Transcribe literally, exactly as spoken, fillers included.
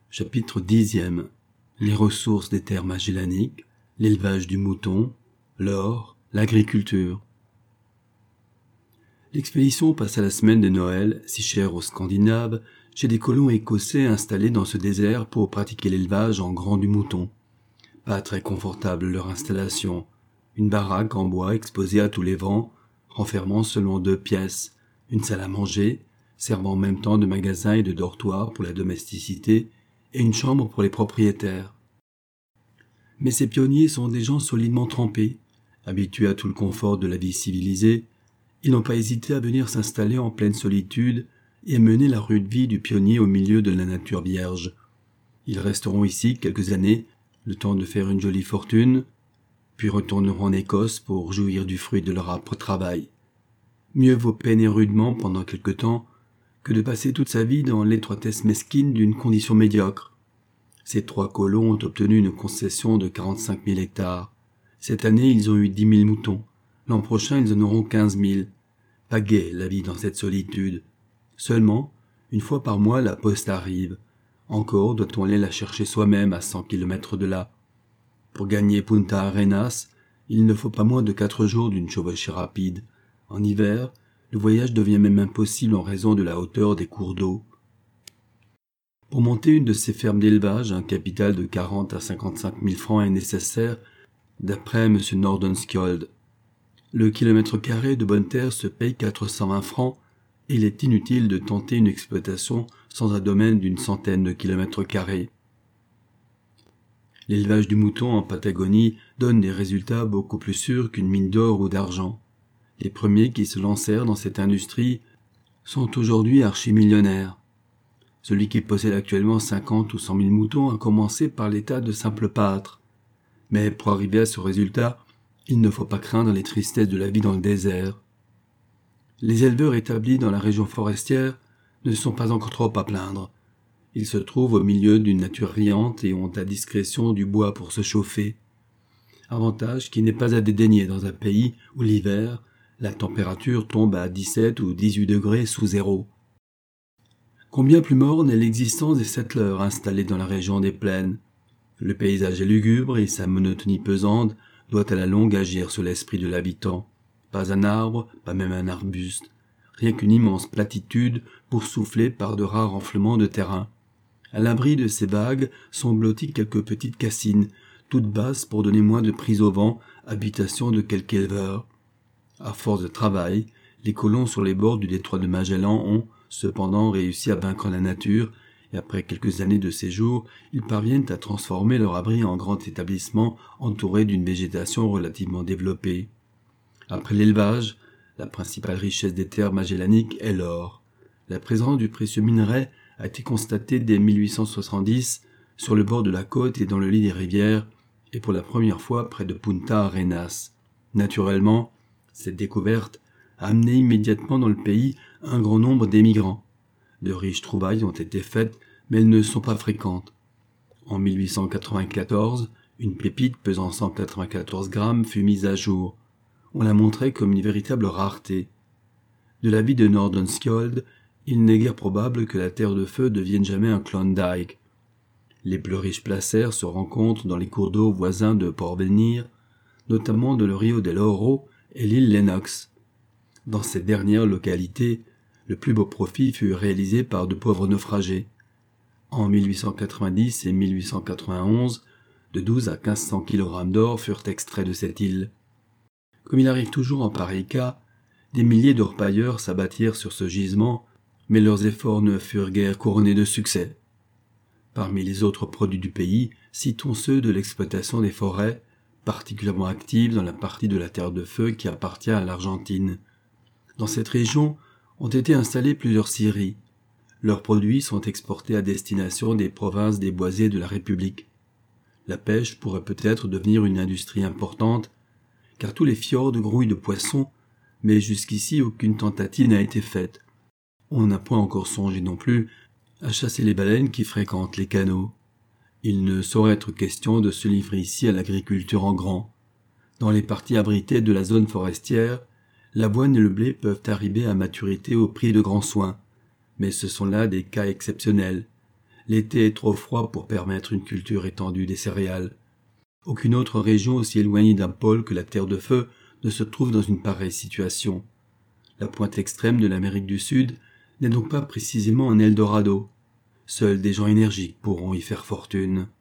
Chapitre dixième. Les ressources des terres magellaniques, l'élevage du mouton, l'or, l'agriculture. L'expédition passa la semaine de Noël, si chère aux Scandinaves, chez des colons écossais installés dans ce désert pour pratiquer l'élevage en grand du mouton. Pas très confortable leur installation. Une baraque en bois exposée à tous les vents, renfermant seulement deux pièces, une salle à manger, servant en même temps de magasin et de dortoir pour la domesticité, et une chambre pour les propriétaires. Mais ces pionniers sont des gens solidement trempés, habitués à tout le confort de la vie civilisée. Ils n'ont pas hésité à venir s'installer en pleine solitude et à mener la rude vie du pionnier au milieu de la nature vierge. Ils resteront ici quelques années, le temps de faire une jolie fortune, puis retourneront en Écosse pour jouir du fruit de leur âpre travail. Mieux vaut peiner rudement pendant quelque temps que de passer toute sa vie dans l'étroitesse mesquine d'une condition médiocre. Ces trois colons ont obtenu une concession de quarante-cinq mille hectares. Cette année, ils ont eu dix mille moutons. L'an prochain, ils en auront quinze mille. Pas gai, la vie dans cette solitude. Seulement, une fois par mois, la poste arrive. Encore doit-on aller la chercher soi-même à cent kilomètres de là. Pour gagner Punta Arenas, il ne faut pas moins de quatre jours d'une chevauchée rapide. En hiver, le voyage devient même impossible en raison de la hauteur des cours d'eau. Pour monter une de ces fermes d'élevage, un capital de quarante à cinquante-cinq mille francs est nécessaire, d'après M. Nordenskjöld. Le kilomètre carré de bonne terre se paye quatre cent vingt francs et il est inutile de tenter une exploitation sans un domaine d'une centaine de kilomètres carrés. L'élevage du mouton en Patagonie donne des résultats beaucoup plus sûrs qu'une mine d'or ou d'argent. Les premiers qui se lancèrent dans cette industrie sont aujourd'hui archimillionnaires. Celui qui possède actuellement cinquante ou cent mille moutons a commencé par l'état de simple pâtre. Mais pour arriver à ce résultat, il ne faut pas craindre les tristesses de la vie dans le désert. Les éleveurs établis dans la région forestière ne sont pas encore trop à plaindre. Ils se trouvent au milieu d'une nature riante et ont à discrétion du bois pour se chauffer. Avantage qui n'est pas à dédaigner dans un pays où l'hiver, la température tombe à dix-sept ou dix-huit degrés sous zéro. Combien plus morne est l'existence des settlers installés dans la région des plaines. Le paysage est lugubre et sa monotonie pesante doit à la longue agir sur l'esprit de l'habitant. Pas un arbre, pas même un arbuste. Rien qu'une immense platitude boursouflée par de rares enflements de terrain. À l'abri de ces vagues sont blotties quelques petites cassines, toutes basses pour donner moins de prise au vent, habitation de quelques éleveurs. À force de travail, les colons sur les bords du détroit de Magellan ont, cependant, réussi à vaincre la nature, et après quelques années de séjour, ils parviennent à transformer leur abri en grand établissement entouré d'une végétation relativement développée. Après l'élevage, la principale richesse des terres magellaniques est l'or. La présence du précieux minerai a été constatée dès mille huit cent soixante-dix sur le bord de la côte et dans le lit des rivières, et pour la première fois près de Punta Arenas. Naturellement, cette découverte a amené immédiatement dans le pays un grand nombre d'émigrants. De riches trouvailles ont été faites, mais elles ne sont pas fréquentes. En mille huit cent quatre-vingt-quatorze, une pépite pesant cent quatre-vingt-quatorze grammes fut mise à jour. On la montrait comme une véritable rareté. De l'avis de Nordenskjöld, il n'est guère probable que la terre de feu devienne jamais un Klondike. Les plus riches placers se rencontrent dans les cours d'eau voisins de Porvenir, notamment de le Rio del Oro et l'île Lennox. Dans cette dernière localité, le plus beau profit fut réalisé par de pauvres naufragés. En mille huit cent quatre-vingt-dix et mille huit cent quatre-vingt-onze, de douze à quinze cents kilogrammes d'or furent extraits de cette île. Comme il arrive toujours en pareil cas, des milliers d'orpailleurs s'abattirent sur ce gisement, mais leurs efforts ne furent guère couronnés de succès. Parmi les autres produits du pays, citons ceux de l'exploitation des forêts, particulièrement active dans la partie de la Terre de Feu qui appartient à l'Argentine. Dans cette région ont été installées plusieurs scieries. Leurs produits sont exportés à destination des provinces déboisées de la République. La pêche pourrait peut-être devenir une industrie importante, car tous les fjords grouillent de poissons, mais jusqu'ici aucune tentative n'a été faite. On n'a point encore songé non plus à chasser les baleines qui fréquentent les canaux. Il ne saurait être question de se livrer ici à l'agriculture en grand. Dans les parties abritées de la zone forestière, l'avoine et le blé peuvent arriver à maturité au prix de grands soins, mais ce sont là des cas exceptionnels. L'été est trop froid pour permettre une culture étendue des céréales. Aucune autre région aussi éloignée d'un pôle que la Terre de Feu ne se trouve dans une pareille situation. La pointe extrême de l'Amérique du Sud n'est donc pas précisément un Eldorado. Seuls des gens énergiques pourront y faire fortune.